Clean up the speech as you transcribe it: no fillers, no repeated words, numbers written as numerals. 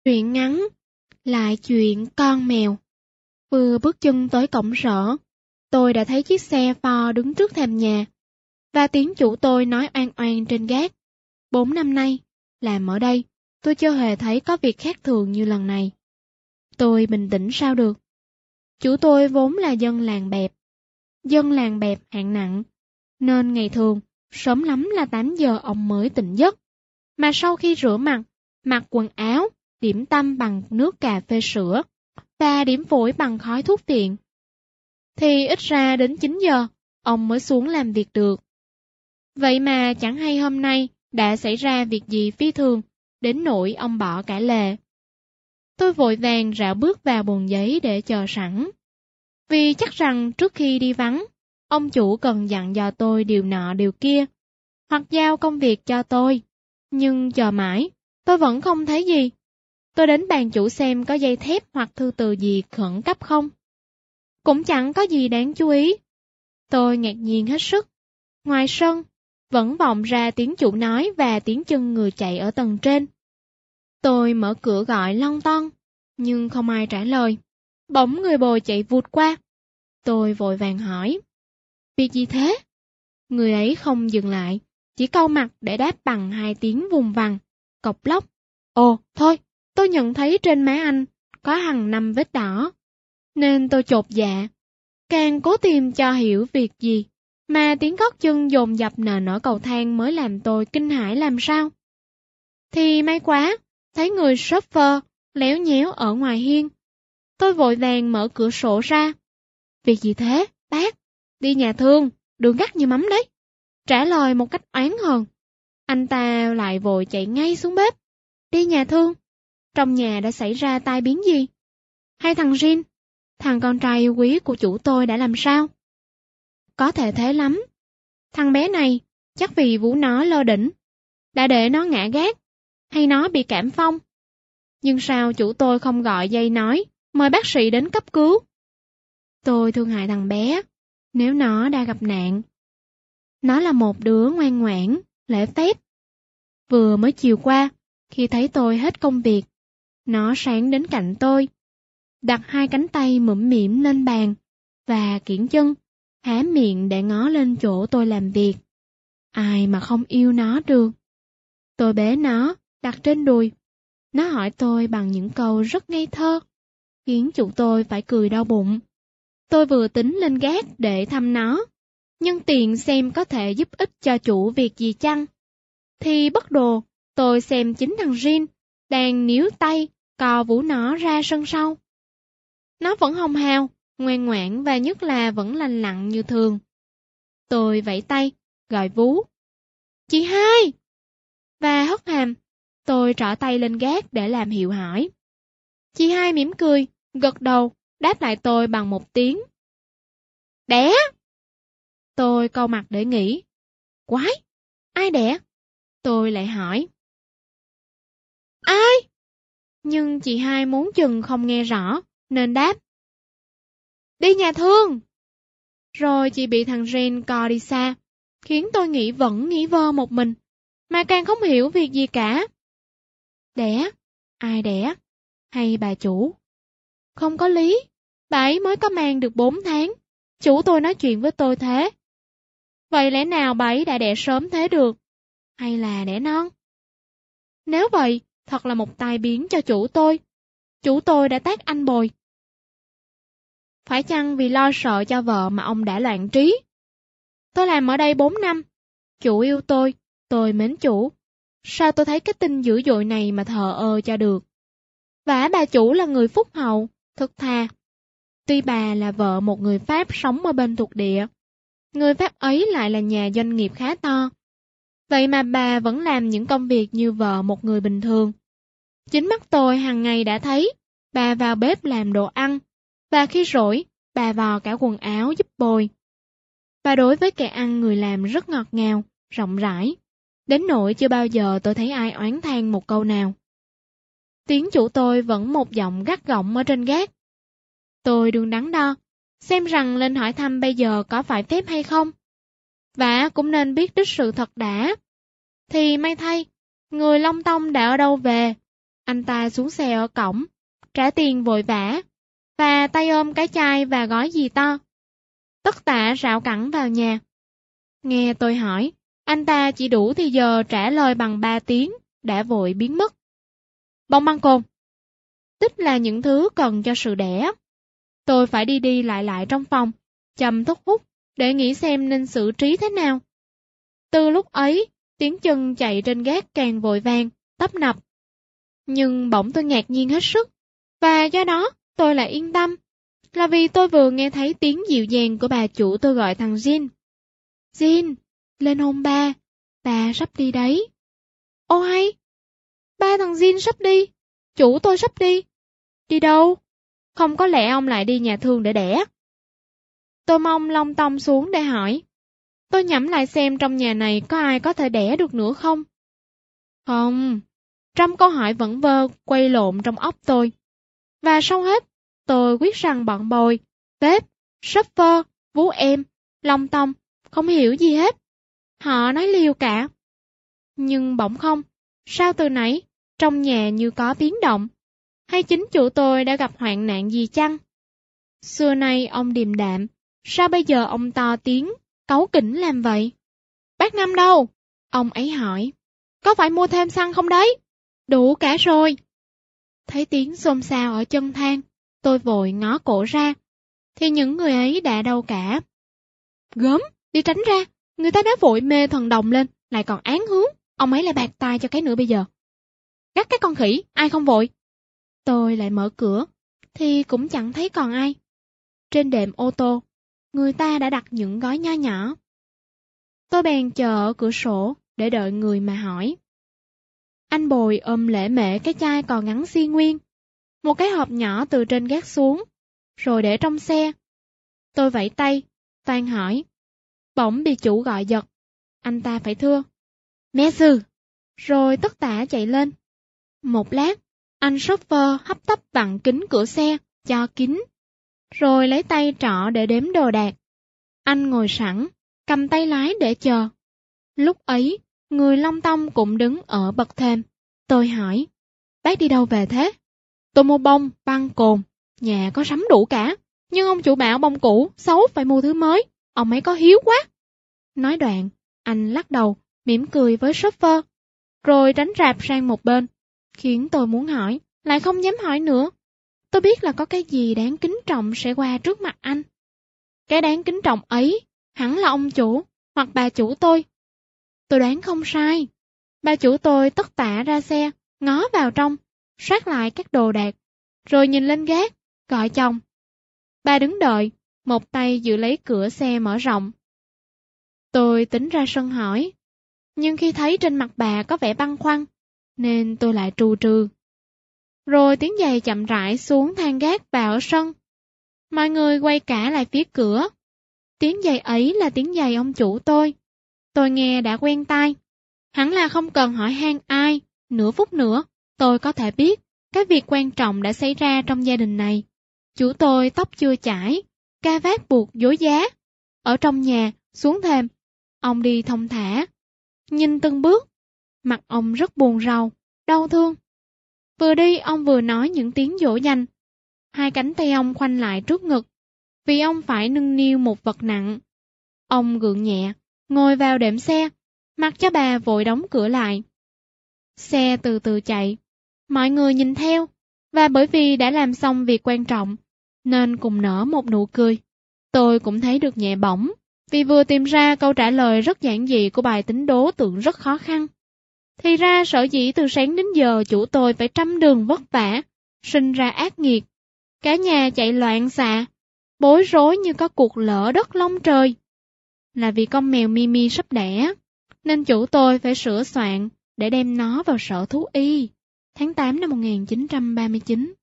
Truyện ngắn, lại chuyện con mèo. Vừa bước chân tới cổng sở, tôi đã thấy chiếc xe Ford đứng trước thềm nhà, và tiếng chủ tôi nói oan oan trên gác. 4 năm nay, làm ở đây, tôi chưa hề thấy có việc khác thường như lần này. Tôi bình tĩnh sao được? Chủ tôi vốn là dân làng bẹp hạng nặng, nên ngày thường, sớm lắm là 8 giờ ông mới tỉnh giấc. Mà sau khi rửa mặt, mặc quần áo, điểm tâm bằng nước cà phê sữa, và điểm phổi bằng khói thuốc phiện, thì ít ra đến 9 giờ, ông mới xuống làm việc được. Vậy mà chẳng hay hôm nay đã xảy ra việc gì phi thường, đến nỗi ông bỏ cả lề. Tôi vội vàng rảo bước vào bồn giấy để chờ sẵn. Vì chắc rằng trước khi đi vắng, ông chủ cần dặn dò tôi điều nọ điều kia, hoặc giao công việc cho tôi. Nhưng chờ mãi, tôi vẫn không thấy gì. Tôi đến bàn chủ xem có dây thép hoặc thư từ gì khẩn cấp không. Cũng chẳng có gì đáng chú ý. Tôi ngạc nhiên hết sức. Ngoài sân, vẫn vọng ra tiếng chủ nói và tiếng chân người chạy ở tầng trên. Tôi mở cửa gọi lon ton, nhưng không ai trả lời. Bỗng người bồi chạy vụt qua. Tôi vội vàng hỏi. Việc gì thế? Người ấy không dừng lại, chỉ cau mặt để đáp bằng 2 tiếng vùng vằng, cộc lốc. Ồ, thôi, tôi nhận thấy trên má anh có hằn 5 vết đỏ. Nên tôi chột dạ, càng cố tìm cho hiểu việc gì, mà tiếng gót chân dồn dập nền ở cầu thang mới làm tôi kinh hãi làm sao. Thì may quá, thấy người shopper léo nhéo ở ngoài hiên. Tôi vội vàng mở cửa sổ ra. Việc gì thế, bác? Đi nhà thương, đường gắt như mắm đấy. Trả lời một cách oán hờn. Anh ta lại vội chạy ngay xuống bếp. Đi nhà thương. Trong nhà đã xảy ra tai biến gì? Hay thằng Jin, thằng con trai yêu quý của chủ tôi đã làm sao? Có thể thế lắm. Thằng bé này, chắc vì vú nó lơ đỉnh, đã để nó ngã gác, hay nó bị cảm phong. Nhưng sao chủ tôi không gọi dây nói, mời bác sĩ đến cấp cứu? Tôi thương hại thằng bé, nếu nó đã gặp nạn. Nó là một đứa ngoan ngoãn, lễ phép. Vừa mới chiều qua, khi thấy tôi hết công việc, nó sáng đến cạnh tôi, đặt 2 cánh tay mũm mĩm lên bàn, và kiễng chân, há miệng để ngó lên chỗ tôi làm việc. Ai mà không yêu nó được. Tôi bế nó, đặt trên đùi. Nó hỏi tôi bằng những câu rất ngây thơ, khiến chủ tôi phải cười đau bụng. Tôi vừa tính lên gác để thăm nó, nhân tiện xem có thể giúp ích cho chủ việc gì chăng. Thì bất đồ, tôi xem chính thằng Jin đang níu tay, cò vú nó ra sân sau. Nó vẫn hồng hào, ngoan ngoãn và nhất là vẫn lành lặn như thường. Tôi vẫy tay, gọi vú. Chị hai! Và hất hàm, tôi trỏ tay lên gác để làm hiệu hỏi. Chị hai mỉm cười, gật đầu, đáp lại tôi bằng một tiếng. Đẻ! Tôi cau mặt để nghĩ. Quái! Ai đẻ? Tôi lại hỏi. Ai? Nhưng chị hai muốn chừng không nghe rõ, nên đáp. Đi nhà thương! Rồi chị bị thằng Ren co đi xa, khiến tôi nghĩ vơ một mình, mà càng không hiểu việc gì cả. Đẻ? Ai đẻ? Hay bà chủ? Không có lý, bà ấy mới có mang được 4 tháng, chủ tôi nói chuyện với tôi thế. Vậy lẽ nào bà ấy đã đẻ sớm thế được? Hay là đẻ non? Nếu vậy, thật là một tai biến cho chủ tôi. Chủ tôi đã tát anh bồi. Phải chăng vì lo sợ cho vợ mà ông đã loạn trí? Tôi làm ở đây 4 năm. Chủ yêu tôi mến chủ. Sao tôi thấy cái tin dữ dội này mà thờ ơ cho được? Vả bà chủ là người phúc hậu, thực thà. Tuy bà là vợ một người Pháp sống ở bên thuộc địa, người Pháp ấy lại là nhà doanh nghiệp khá to. Vậy mà bà vẫn làm những công việc như vợ một người bình thường. Chính mắt tôi hàng ngày đã thấy, bà vào bếp làm đồ ăn, và khi rỗi, bà vò cả quần áo giúp bồi. Và đối với kẻ ăn người làm rất ngọt ngào, rộng rãi, đến nỗi chưa bao giờ tôi thấy ai oán than một câu nào. Tiếng chủ tôi vẫn một giọng gắt gỏng ở trên gác. Tôi đương đắn đo, xem rằng lên hỏi thăm bây giờ có phải phép hay không. Và cũng nên biết đích sự thật đã. Thì may thay, người Long Tông đã ở đâu về, Anh ta xuống xe ở cổng, trả tiền vội vã, và tay ôm cái chai và gói gì to. Tất tả rảo cẳng vào nhà. Nghe tôi hỏi, anh ta chỉ đủ thì giờ trả lời bằng 3 tiếng, đã vội biến mất. Bông băng cồn. Tích là những thứ cần cho sự đẻ. Tôi phải đi đi lại trong phòng, chầm thuốc hút, để nghĩ xem nên xử trí thế nào. Từ lúc ấy, tiếng chân chạy trên gác càng vội vàng, tấp nập. Nhưng bỗng tôi ngạc nhiên hết sức, và do đó tôi lại yên tâm, là vì tôi vừa nghe thấy tiếng dịu dàng của bà chủ tôi gọi thằng Jin. Jin, lên hôn ba sắp đi đấy. Ô hay, ba thằng Jin sắp đi, chủ tôi sắp đi. Đi đâu? Không có lẽ ông lại đi nhà thương để đẻ. Tôi mong long tông xuống để hỏi. Tôi nhẩm lại xem trong nhà này có ai có thể đẻ được nữa không? Không, trăm câu hỏi vẩn vơ quay lộn trong óc tôi. Và sau hết, tôi quyết rằng bọn bồi, bếp, shopper, vú em, long tông, không hiểu gì hết. Họ nói liều cả. Nhưng bỗng không, sao từ nãy, trong nhà như có biến động. Hay chính chủ tôi đã gặp hoạn nạn gì chăng? Xưa nay ông điềm đạm, sao bây giờ ông to tiếng, cáu kỉnh làm vậy? Bác Năm đâu? Ông ấy hỏi. Có phải mua thêm xăng không đấy? Đủ cả rồi. Thấy tiếng xôn xao ở chân thang, tôi vội ngó cổ ra, thì những người ấy đã đâu cả. Gớm, đi tránh ra, người ta đã vội mê thần đồng lên, lại còn án hướng, ông ấy lại bạc tai cho cái nữa bây giờ. Gắt cái con khỉ, ai không vội? Tôi lại mở cửa, thì cũng chẳng thấy còn ai. Trên đệm ô tô, người ta đã đặt những gói nho nhỏ. Tôi bèn chờ ở cửa sổ để đợi người mà hỏi. Anh Bồi ôm lễ mễ cái chai còn ngắn xi nguyên, một cái hộp nhỏ từ trên gác xuống, rồi để trong xe. Tôi vẫy tay, toan hỏi. Bỗng bị chủ gọi giật. Anh ta phải thưa. Mẹ sư! Rồi tất tả chạy lên. Một lát, anh shopper hấp tấp vặn kính cửa xe, cho kín. Rồi lấy tay trọ để đếm đồ đạc. Anh ngồi sẵn, cầm tay lái để chờ. Lúc ấy, người long tông cũng đứng ở bậc thềm. Tôi hỏi, bác đi đâu về thế? Tôi mua bông, băng cồn, nhà có sắm đủ cả. Nhưng ông chủ bảo bông cũ, xấu phải mua thứ mới. Ông ấy có hiếu quá. Nói đoạn, anh lắc đầu, mỉm cười với shopper, rồi tránh rạp sang một bên, khiến tôi muốn hỏi, lại không dám hỏi nữa. Tôi biết là có cái gì đáng kính trọng sẽ qua trước mặt anh. Cái đáng kính trọng ấy, hẳn là ông chủ, hoặc bà chủ tôi. Tôi đoán không sai. Bà chủ tôi tất tả ra xe, ngó vào trong, soát lại các đồ đạc, rồi nhìn lên gác, gọi chồng. Bà đứng đợi, một tay giữ lấy cửa xe mở rộng. Tôi tính ra sân hỏi, nhưng khi thấy trên mặt bà có vẻ băn khoăn, nên tôi lại trù trừ. Rồi tiếng giày chậm rãi xuống thang gác vào ở sân. Mọi người quay cả lại phía cửa. Tiếng giày ấy là tiếng giày ông chủ tôi. Tôi nghe đã quen tai. Hẳn là không cần hỏi han ai, nửa phút nữa, tôi có thể biết cái việc quan trọng đã xảy ra trong gia đình này. Chủ tôi tóc chưa chải, ca vát buộc dối giá. Ở trong nhà, xuống thềm, ông đi thong thả. Nhìn từng bước, mặt ông rất buồn rầu, đau thương. Vừa đi ông vừa nói những tiếng dỗ dành. Hai cánh tay ông khoanh lại trước ngực, vì ông phải nâng niu một vật nặng. Ông gượng nhẹ, ngồi vào đệm xe, mặc cho bà vội đóng cửa lại. Xe từ từ chạy, mọi người nhìn theo, và bởi vì đã làm xong việc quan trọng, nên cùng nở một nụ cười. Tôi cũng thấy được nhẹ bỏng, vì vừa tìm ra câu trả lời rất giản dị của bài tính đố tưởng rất khó khăn. Thì ra sở dĩ từ sáng đến giờ chủ tôi phải trăm đường vất vả, sinh ra ác nghiệt. Cả nhà chạy loạn xạ, bối rối như có cuộc lở đất long trời. Là vì con mèo Mimi sắp đẻ, nên chủ tôi phải sửa soạn để đem nó vào sở thú y. Tháng 8 năm 1939.